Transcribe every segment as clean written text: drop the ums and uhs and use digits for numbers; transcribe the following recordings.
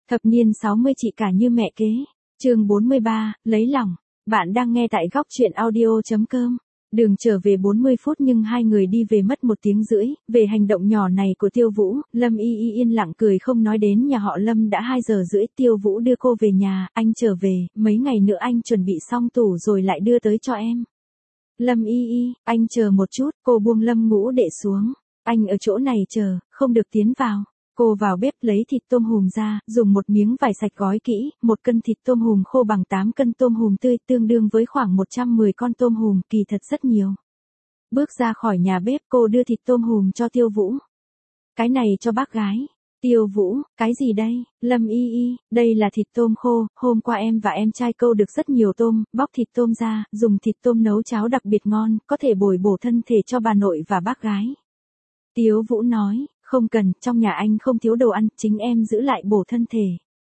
Thập niên 60 chị cả như mẹ kế. Chương 43, lấy lòng. Bạn đang nghe tại góc truyện audio.com. Đường trở về 40 phút nhưng hai người đi về mất 1 tiếng rưỡi. Về hành động nhỏ này của Tiêu Vũ, Lâm Y Y yên lặng cười không nói đến nhà họ Lâm đã 2 giờ rưỡi. Tiêu Vũ đưa cô về nhà, anh trở về, mấy ngày nữa anh chuẩn bị xong tủ rồi lại đưa tới cho em. Lâm Y Y, anh chờ một chút, cô buông Lâm Ngũ Đệ xuống. Anh ở chỗ này chờ, không được tiến vào. Cô vào bếp lấy thịt tôm hùm ra, dùng một miếng vải sạch gói kỹ, 1 cân thịt tôm hùm khô bằng 8 cân tôm hùm tươi, tương đương với khoảng 110 con tôm hùm, kỳ thật rất nhiều. Bước ra khỏi nhà bếp, cô đưa thịt tôm hùm cho Tiêu Vũ. Cái này cho bác gái. Tiêu Vũ, cái gì đây? Lâm Y Y, đây là thịt tôm khô, hôm qua em và em trai câu được rất nhiều tôm, bóc thịt tôm ra, dùng thịt tôm nấu cháo đặc biệt ngon, có thể bồi bổ thân thể cho bà nội và bác gái. Tiêu Vũ nói. Không cần, trong nhà anh không thiếu đồ ăn, chính em giữ lại bổ thân thể.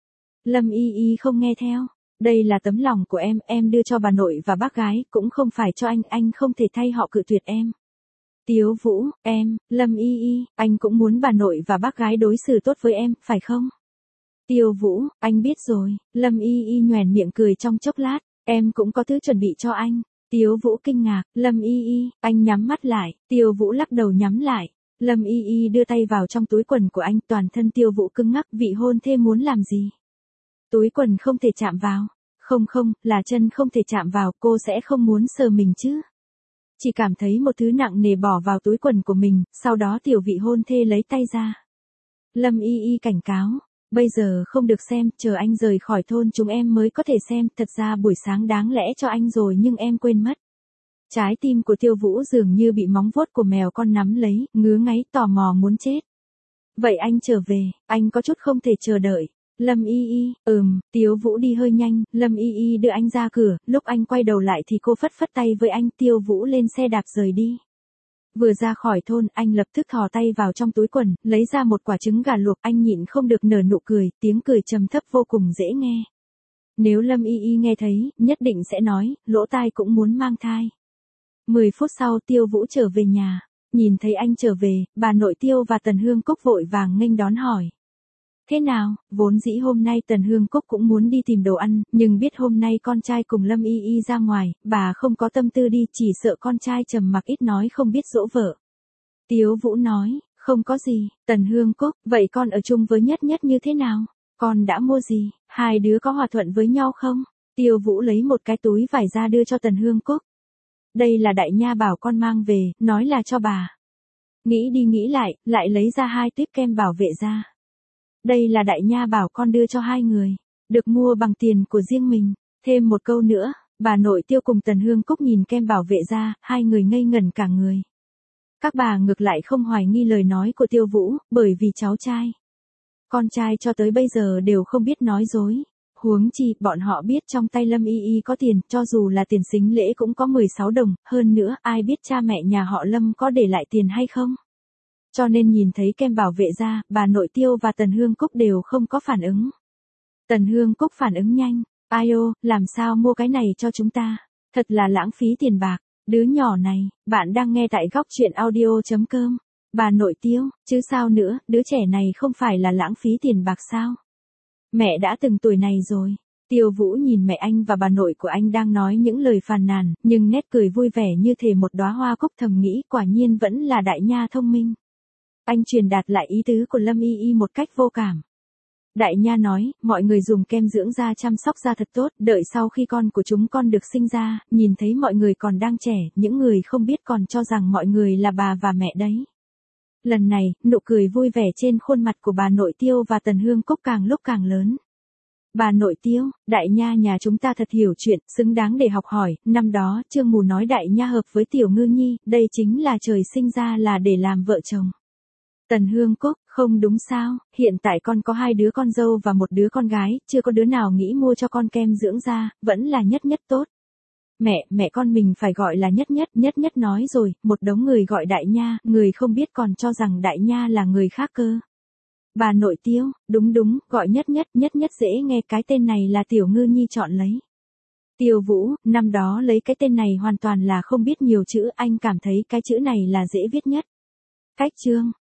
Lâm Y Y không nghe theo. Đây là tấm lòng của em đưa cho bà nội và bác gái, cũng không phải cho anh không thể thay họ cự tuyệt em. Tiêu Vũ, Lâm Y Y, anh cũng muốn bà nội và bác gái đối xử tốt với em, phải không? Tiêu Vũ, anh biết rồi. Lâm Y Y nhoẻn miệng cười trong chốc lát, em cũng có thứ chuẩn bị cho anh. Tiêu Vũ kinh ngạc, Lâm Y Y, anh nhắm mắt lại. Tiêu Vũ lắc đầu nhắm lại. Lâm Y Y đưa tay vào trong túi quần của anh, toàn thân Tiêu Vũ cứng ngắc, vị hôn thê muốn làm gì? Túi quần không thể chạm vào. Không, là chân không thể chạm vào, cô sẽ không muốn sờ mình chứ. Chỉ cảm thấy một thứ nặng nề bỏ vào túi quần của mình, sau đó tiểu vị hôn thê lấy tay ra. Lâm Y Y cảnh cáo, bây giờ không được xem, chờ anh rời khỏi thôn chúng em mới có thể xem, thật ra buổi sáng đáng lẽ cho anh rồi nhưng em quên mất. Trái tim của Tiêu Vũ dường như bị móng vuốt của mèo con nắm lấy, ngứa ngáy tò mò muốn chết. Vậy anh trở về, anh có chút không thể chờ đợi. Lâm Y Y, Tiêu Vũ đi hơi nhanh, Lâm Y Y đưa anh ra cửa, lúc anh quay đầu lại thì cô phất phất tay với anh, Tiêu Vũ lên xe đạp rời đi. Vừa ra khỏi thôn, anh lập tức thò tay vào trong túi quần, lấy ra một quả trứng gà luộc, anh nhịn không được nở nụ cười, tiếng cười trầm thấp vô cùng dễ nghe. Nếu Lâm Y Y nghe thấy, nhất định sẽ nói, lỗ tai cũng muốn mang thai. 10 phút sau Tiêu Vũ trở về nhà, nhìn thấy anh trở về, bà nội Tiêu và Tần Hương Cúc vội vàng nghênh đón hỏi. Thế nào, vốn dĩ hôm nay Tần Hương Cúc cũng muốn đi tìm đồ ăn, nhưng biết hôm nay con trai cùng Lâm Y Y ra ngoài, bà không có tâm tư đi, chỉ sợ con trai trầm mặc ít nói không biết dỗ vợ. Tiêu Vũ nói, không có gì. Tần Hương Cúc, vậy con ở chung với Nhất Nhất như thế nào? Con đã mua gì? Hai đứa có hòa thuận với nhau không? Tiêu Vũ lấy một cái túi vải ra đưa cho Tần Hương Cúc. Đây là đại nha bảo con mang về, nói là cho bà. Nghĩ đi nghĩ lại lấy ra 2 tuyếp kem bảo vệ ra. Đây là đại nha bảo con đưa cho 2 người, được mua bằng tiền của riêng mình. Thêm một câu nữa, bà nội Tiêu cùng Tần Hương Cúc nhìn kem bảo vệ ra, 2 người ngây ngẩn cả người. Các bà ngược lại không hoài nghi lời nói của Tiêu Vũ, bởi vì cháu trai, con trai cho tới bây giờ đều không biết nói dối. Huống chi, bọn họ biết trong tay Lâm Y Y có tiền, cho dù là tiền sính lễ cũng có 16 đồng, hơn nữa, ai biết cha mẹ nhà họ Lâm có để lại tiền hay không. Cho nên nhìn thấy kem bảo vệ ra, bà nội Tiêu và Tần Hương Cúc đều không có phản ứng. Tần Hương Cúc phản ứng nhanh, ai ô, làm sao mua cái này cho chúng ta, thật là lãng phí tiền bạc, đứa nhỏ này, bạn đang nghe tại góc truyện audio.com. Bà nội Tiêu, chứ sao nữa, đứa trẻ này không phải là lãng phí tiền bạc sao? Mẹ đã từng tuổi này rồi. Tiêu Vũ nhìn mẹ anh và bà nội của anh đang nói những lời phàn nàn, nhưng nét cười vui vẻ như thể một đóa hoa cúc, thầm nghĩ quả nhiên vẫn là đại nha thông minh. Anh truyền đạt lại ý tứ của Lâm Y Y một cách vô cảm. Đại nha nói, mọi người dùng kem dưỡng da chăm sóc da thật tốt, đợi sau khi con của chúng con được sinh ra, nhìn thấy mọi người còn đang trẻ, những người không biết còn cho rằng mọi người là bà và mẹ đấy. Lần này, nụ cười vui vẻ trên khuôn mặt của bà nội Tiêu và Tần Hương Cúc càng lúc càng lớn. Bà nội Tiêu, đại nha nhà chúng ta thật hiểu chuyện, xứng đáng để học hỏi, năm đó, Trương Mù nói đại nha hợp với Tiểu Ngư Nhi, đây chính là trời sinh ra là để làm vợ chồng. Tần Hương Cúc, không đúng sao, hiện tại con có 2 đứa con dâu và 1 đứa con gái, chưa có đứa nào nghĩ mua cho con kem dưỡng da, vẫn là Nhất Nhất tốt. Mẹ con mình phải gọi là Nhất Nhất nói rồi, một đống người gọi đại nha, người không biết còn cho rằng đại nha là người khác cơ. Bà nội Tiêu, đúng, gọi Nhất Nhất dễ nghe, cái tên này là Tiểu Ngư Nhi chọn lấy. Tiêu Vũ, năm đó lấy cái tên này hoàn toàn là không biết nhiều chữ, anh cảm thấy cái chữ này là dễ viết nhất. Cách chương,